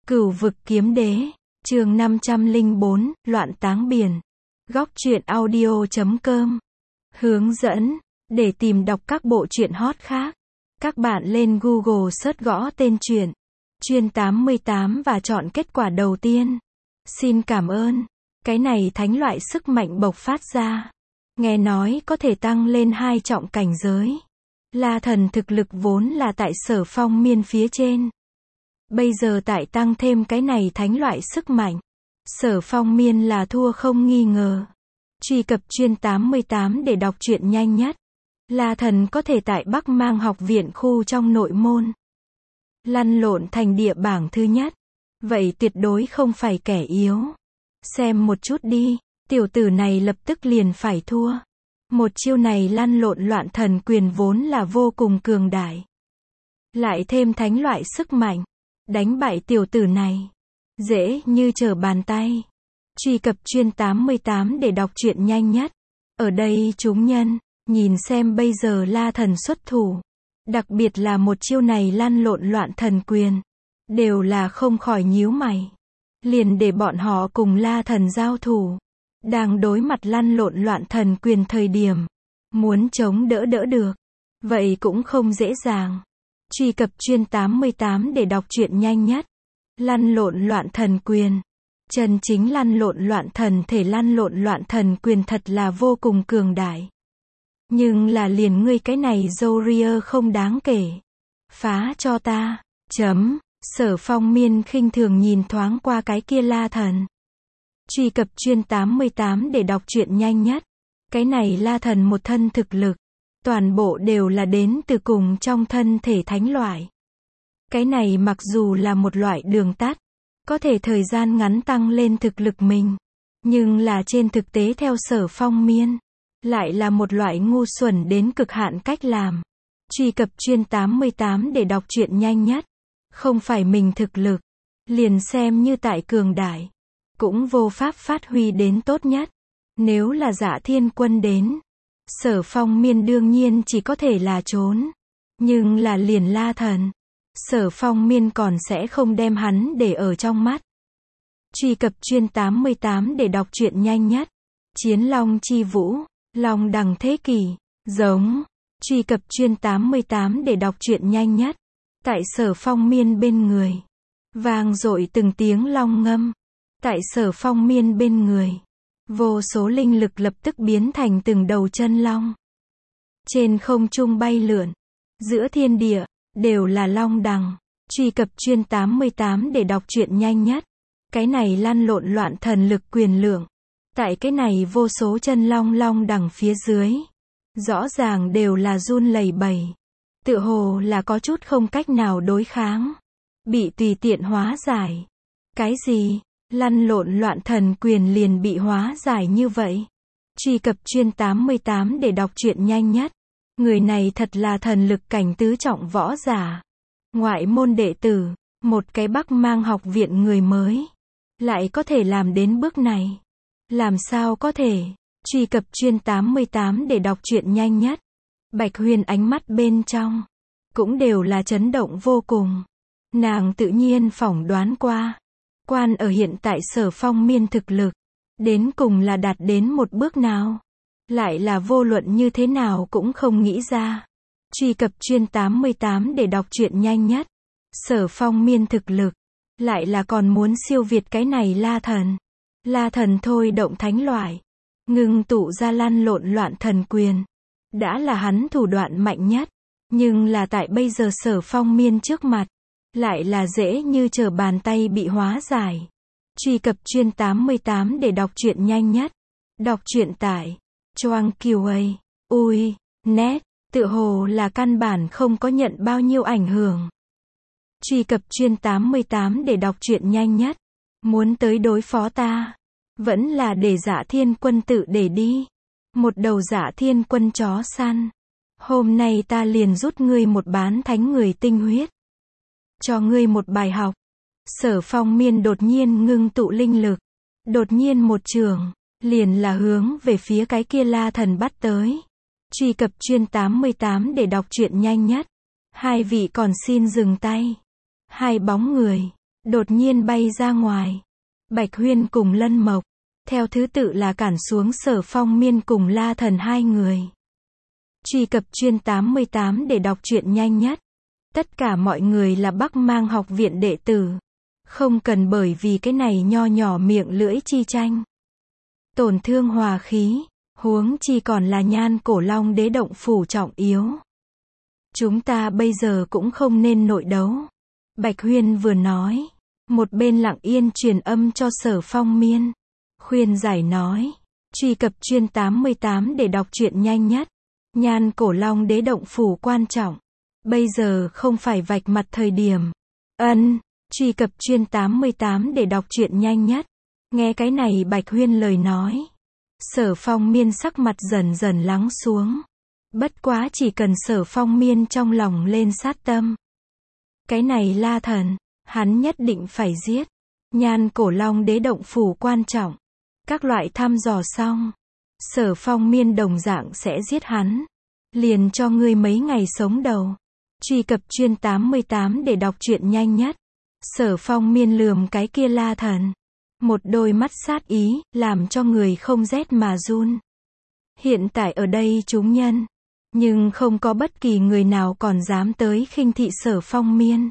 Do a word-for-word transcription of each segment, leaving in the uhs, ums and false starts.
Cửu vực kiếm đế, chương năm trăm lẻ bốn, loạn táng biển. Góc truyện audio chấm com. Hướng dẫn, để tìm đọc các bộ truyện hot khác, các bạn lên Google search gõ tên truyện Chuyên tám mươi tám và chọn kết quả đầu tiên. Xin cảm ơn. Cái này thánh loại sức mạnh bộc phát ra. Nghe nói có thể tăng lên hai trọng cảnh giới. La thần thực lực vốn là tại Sở Phong Miên phía trên. Bây giờ tại tăng thêm cái này thánh loại sức mạnh. Sở Phong Miên là thua không nghi ngờ. Truy cập Chuyên tám mươi tám để đọc truyện nhanh nhất. La thần có thể tại Bắc Mang học viện khu trong nội môn. Lăn lộn thành địa bảng thứ nhất. Vậy tuyệt đối không phải kẻ yếu. Xem một chút đi, tiểu tử này lập tức liền phải thua. Một chiêu này lăn lộn loạn thần quyền vốn là vô cùng cường đại. Lại thêm thánh loại sức mạnh. Đánh bại tiểu tử này. Dễ như trở bàn tay. Truy cập Chuyên tám mươi tám để đọc truyện nhanh nhất. Ở đây chúng nhân, nhìn xem bây giờ La thần xuất thủ. Đặc biệt là một chiêu này lăn lộn loạn thần quyền. Đều là không khỏi nhíu mày. Liền để bọn họ cùng La thần giao thủ. Đang đối mặt lăn lộn loạn thần quyền thời điểm. Muốn chống đỡ đỡ được. Vậy cũng không dễ dàng. Truy cập Chuyên tám mươi tám để đọc truyện nhanh nhất. Lăn lộn loạn thần quyền. Chân chính lăn lộn loạn thần thể lăn lộn loạn thần quyền thật là vô cùng cường đại. Nhưng là liền ngươi cái này Zoria không đáng kể. Phá cho ta. Chấm. Sở Phong Miên khinh thường nhìn thoáng qua cái kia La thần. Truy cập Chuyên tám mươi tám để đọc truyện nhanh nhất. Cái này La thần một thân thực lực. Toàn bộ đều là đến từ cùng trong thân thể thánh loại. Cái này mặc dù là một loại đường tắt. Có thể thời gian ngắn tăng lên thực lực mình. Nhưng là trên thực tế theo Sở Phong Miên. Lại là một loại ngu xuẩn đến cực hạn cách làm. Truy cập Chuyên tám mươi tám để đọc truyện nhanh nhất. Không phải mình thực lực. Liền xem như tại cường đại. Cũng vô pháp phát huy đến tốt nhất. Nếu là Dạ Thiên Quân đến. Sở Phong Miên đương nhiên chỉ có thể là trốn. Nhưng là liền La thần. Sở Phong Miên còn sẽ không đem hắn để ở trong mắt. Truy cập Chuyên tám mươi tám để đọc truyện nhanh nhất. Chiến Long Chi Vũ, Long Đằng Thế Kỷ, giống. Truy cập Chuyên tám mươi tám để đọc truyện nhanh nhất. Tại Sở Phong Miên bên người. Vang dội từng tiếng long ngâm. Tại Sở Phong Miên bên người. Vô số linh lực lập tức biến thành từng đầu chân long. Trên không trung bay lượn. Giữa thiên địa, đều là long đằng. Truy cập Chuyên tám mươi tám để đọc truyện nhanh nhất. Cái này lăn lộn loạn thần lực quyền lượng. Tại cái này vô số chân long long đằng phía dưới. Rõ ràng đều là run lẩy bẩy. Tựa hồ là có chút không cách nào đối kháng. Bị tùy tiện hóa giải. Cái gì? Lăn lộn loạn thần quyền liền bị hóa giải như vậy. Truy cập Chuyên tám mươi tám để đọc truyện nhanh nhất. Người này thật là thần lực cảnh tứ trọng võ giả. Ngoại môn đệ tử. Một cái Bắc Mang học viện người mới. Lại có thể làm đến bước này. Làm sao có thể? Truy cập Chuyên tám mươi tám để đọc truyện nhanh nhất. Bạch Huyền ánh mắt bên trong. Cũng đều là chấn động vô cùng. Nàng tự nhiên phỏng đoán qua. Quan ở hiện tại Sở Phong Miên thực lực. Đến cùng là đạt đến một bước nào. Lại là vô luận như thế nào cũng không nghĩ ra. Truy cập Chuyên tám mươi tám để đọc truyện nhanh nhất. Sở Phong Miên thực lực. Lại là còn muốn siêu việt cái này La thần. La thần thôi động thánh loại. Ngưng tụ ra lăn lộn loạn thần quyền. Đã là hắn thủ đoạn mạnh nhất. Nhưng là tại bây giờ Sở Phong Miên trước mặt. Lại là dễ như trở bàn tay bị hóa giải. Truy cập Chuyên tám mươi tám để đọc truyện nhanh nhất. Đọc truyện tải. Choang kiều ây. Ui. Net. Tựa hồ là căn bản không có nhận bao nhiêu ảnh hưởng. Truy cập Chuyên tám mươi tám để đọc truyện nhanh nhất. Muốn tới đối phó ta. Vẫn là để Dạ Thiên Quân tự để đi. Một đầu Dạ Thiên Quân chó săn. Hôm nay ta liền rút ngươi một bán thánh người tinh huyết. Cho ngươi một bài học. Sở Phong Miên đột nhiên ngưng tụ linh lực. Đột nhiên một trường. Liền là hướng về phía cái kia La thần bắt tới. Truy cập Chuyên tám mươi tám để đọc truyện nhanh nhất. Hai vị còn xin dừng tay. Hai bóng người. đột nhiên bay ra ngoài. Bạch Huyên cùng Lân Mộc, theo thứ tự là cản xuống Sở Phong Miên cùng La Thần hai người. Truy cập chuyên tám mươi tám để đọc truyện nhanh nhất. Tất cả mọi người là Bắc Mang học viện đệ tử. Không cần bởi vì cái này nho nhỏ miệng lưỡi chi tranh. Tổn thương hòa khí, huống chi còn là Nhan Cổ Long đế động phủ trọng yếu. Chúng ta bây giờ cũng không nên nội đấu. Bạch Huyên vừa nói, một bên lặng yên truyền âm cho Sở Phong Miên. Khuyên giải nói, truy cập chuyên tám mươi tám để đọc truyện nhanh nhất. Nhan Cổ Long đế động phủ quan trọng. Bây giờ không phải vạch mặt thời điểm. Ân, truy cập chuyên tám mươi tám để đọc truyện nhanh nhất. Nghe cái này Bạch Huyên lời nói. Sở Phong Miên sắc mặt dần dần lắng xuống. Bất quá chỉ cần Sở Phong Miên trong lòng lên sát tâm. Cái này La Thần, hắn nhất định phải giết. Nhan Cổ Long đế động phủ quan trọng. Các loại thăm dò xong. Sở Phong Miên đồng dạng sẽ giết hắn. Liền cho ngươi mấy ngày sống đầu. Truy cập chuyên tám mươi tám để đọc truyện nhanh nhất. Sở Phong Miên lườm cái kia La Thần. Một đôi mắt sát ý, làm cho người không rét mà run. Hiện tại ở đây chúng nhân. Nhưng không có bất kỳ người nào còn dám tới khinh thị Sở Phong Miên.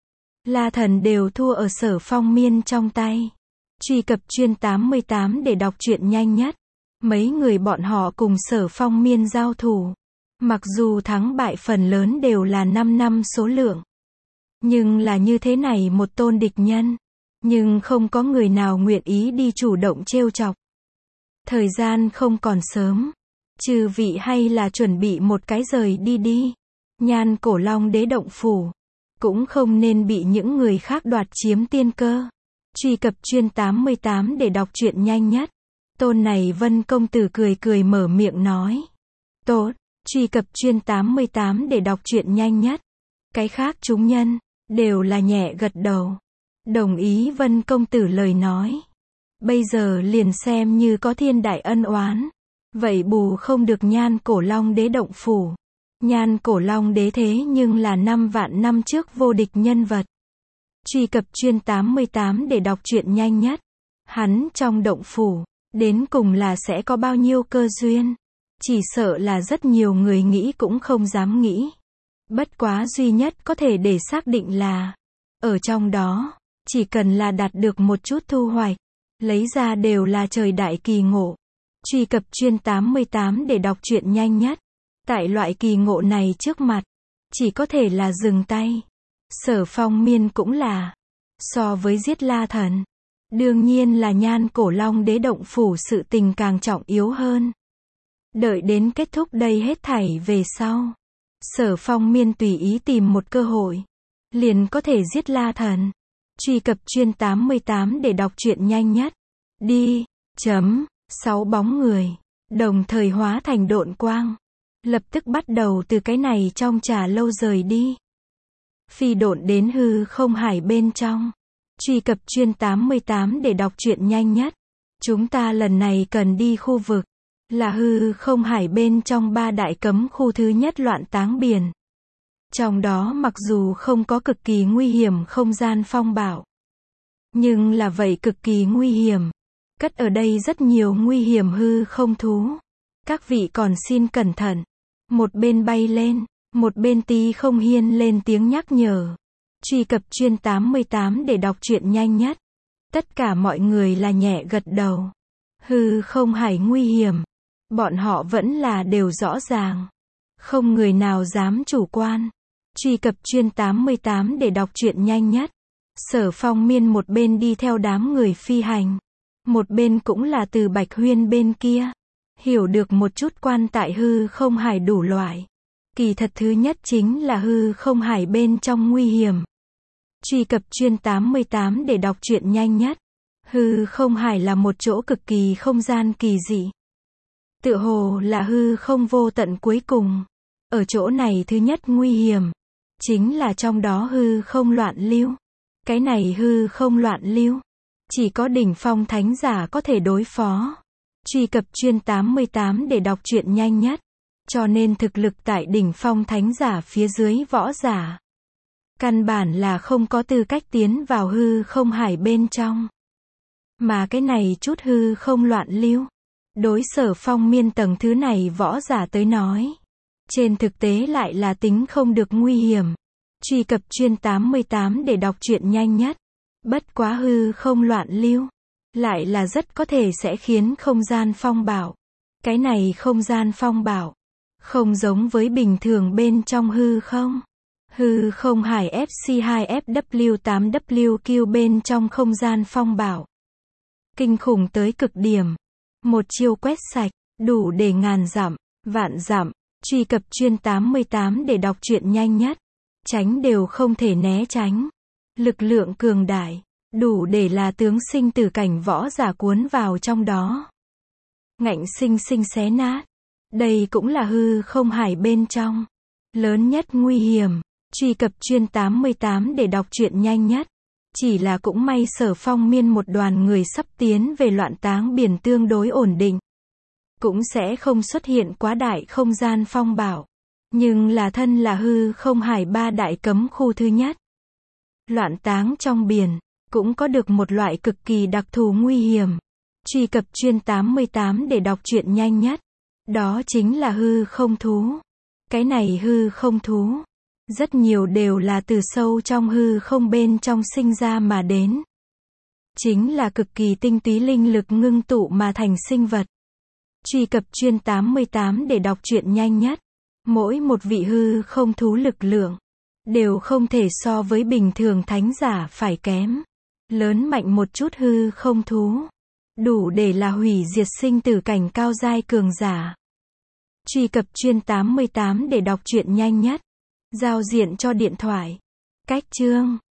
La Thần đều thua ở Sở Phong Miên trong tay. Truy cập chuyên tám mươi tám để đọc truyện nhanh nhất. Mấy người bọn họ cùng Sở Phong Miên giao thủ. Mặc dù thắng bại phần lớn đều là năm năm số lượng. Nhưng là như thế này một tôn địch nhân. Nhưng không có người nào nguyện ý đi chủ động trêu chọc. Thời gian không còn sớm. Chư vị hay là chuẩn bị một cái rời đi đi. Nhan Cổ Long đế động phủ. Cũng không nên bị những người khác đoạt chiếm tiên cơ. Truy cập chuyên tám mươi tám để đọc truyện nhanh nhất. Tôn này Vân công tử cười cười mở miệng nói. Tốt, truy cập chuyên tám mươi tám để đọc truyện nhanh nhất. Cái khác chúng nhân, đều là nhẹ gật đầu. Đồng ý Vân công tử lời nói. Bây giờ liền xem như có thiên đại ân oán. Vậy bù không được Nhan Cổ Long đế động phủ. Nhan Cổ Long đế thế nhưng là năm vạn năm trước vô địch nhân vật. Truy cập chuyên tám mươi tám để đọc truyện nhanh nhất. Hắn trong động phủ, đến cùng là sẽ có bao nhiêu cơ duyên. Chỉ sợ là rất nhiều người nghĩ cũng không dám nghĩ. Bất quá duy nhất có thể để xác định là, ở trong đó, chỉ cần là đạt được một chút thu hoạch, lấy ra đều là trời đại kỳ ngộ. Truy cập chuyên tám mươi tám để đọc truyện nhanh nhất. Tại loại kỳ ngộ này trước mặt, chỉ có thể là dừng tay. Sở Phong Miên cũng là, so với giết La Thần, đương nhiên là Nhan Cổ Long đế động phủ sự tình càng trọng yếu hơn. Đợi đến kết thúc đây hết thảy về sau, Sở Phong Miên tùy ý tìm một cơ hội, liền có thể giết La Thần. Truy cập chuyên tám mươi tám để đọc truyện nhanh nhất. Đi, chấm, sáu bóng người, đồng thời hóa thành độn quang. Lập tức bắt đầu từ cái này trong trà lâu rời đi. Phi độn đến hư không hải bên trong. Truy cập chuyên tám mươi tám để đọc truyện nhanh nhất. Chúng ta lần này cần đi khu vực, là hư không hải bên trong ba đại cấm khu thứ nhất loạn táng biển. Trong đó mặc dù không có cực kỳ nguy hiểm không gian phong bạo. Nhưng là vậy cực kỳ nguy hiểm. Cất ở đây rất nhiều nguy hiểm hư không thú. Các vị còn xin cẩn thận. Một bên bay lên, một bên tí không hiên lên tiếng nhắc nhở. Truy cập chuyên tám mươi tám để đọc truyện nhanh nhất. Tất cả mọi người là nhẹ gật đầu. Hư không hải nguy hiểm. Bọn họ vẫn là đều rõ ràng. Không người nào dám chủ quan. Truy cập chuyên tám mươi tám để đọc truyện nhanh nhất. Sở Phong Miên một bên đi theo đám người phi hành. Một bên cũng là từ Bạch Huyên bên kia. Hiểu được một chút quan tại hư không hải đủ loại. Kỳ thật thứ nhất chính là hư không hải bên trong nguy hiểm. Truy cập chuyên tám mươi tám để đọc truyện nhanh nhất. Hư không hải là một chỗ cực kỳ không gian kỳ dị. Tựa hồ là hư không vô tận cuối cùng. Ở chỗ này thứ nhất nguy hiểm. Chính là trong đó hư không loạn lưu. Cái này hư không loạn lưu. Chỉ có đỉnh phong thánh giả có thể đối phó. Truy cập chuyên tám mươi tám để đọc truyện nhanh nhất. Cho nên thực lực tại đỉnh phong thánh giả phía dưới võ giả. Căn bản là không có tư cách tiến vào hư không hải bên trong. Mà cái này chút hư không loạn lưu. Đối Sở Phong Miên tầng thứ này võ giả tới nói. Trên thực tế lại là tính không được nguy hiểm. Truy cập chuyên tám mươi tám để đọc truyện nhanh nhất. Bất quá hư không loạn lưu. Lại là rất có thể sẽ khiến không gian phong bạo. Cái này không gian phong bạo. Không giống với bình thường bên trong hư không. Hư không hải ép xê hai ép vê tám vê quy bên trong không gian phong bạo. Kinh khủng tới cực điểm. Một chiêu quét sạch, đủ để ngàn dặm, vạn dặm. Truy cập chuyên tám mươi tám để đọc truyện nhanh nhất. Tránh đều không thể né tránh. Lực lượng cường đại, đủ để là tướng sinh tử cảnh võ giả cuốn vào trong đó. Ngạnh sinh sinh xé nát. Đây cũng là hư không hải bên trong. Lớn nhất nguy hiểm. Truy cập chuyên tám mươi tám để đọc truyện nhanh nhất. Chỉ là cũng may Sở Phong Miên một đoàn người sắp tiến về loạn táng biển tương đối ổn định. Cũng sẽ không xuất hiện quá đại không gian phong bạo. Nhưng là thân là hư không hải ba đại cấm khu thứ nhất. Loạn táng trong biển, cũng có được một loại cực kỳ đặc thù nguy hiểm. Truy cập chuyên tám mươi tám để đọc truyện nhanh nhất. Đó chính là hư không thú. Cái này hư không thú. Rất nhiều đều là từ sâu trong hư không bên trong sinh ra mà đến. Chính là cực kỳ tinh túy linh lực ngưng tụ mà thành sinh vật. Truy cập chuyên tám mươi tám để đọc truyện nhanh nhất. Mỗi một vị hư không thú lực lượng. Đều không thể so với bình thường thánh giả phải kém. Lớn mạnh một chút hư không thú. Đủ để là hủy diệt sinh tử cảnh cao giai cường giả. Truy cập chuyên tám mươi tám để đọc truyện nhanh nhất. Giao diện cho điện thoại. Cách chương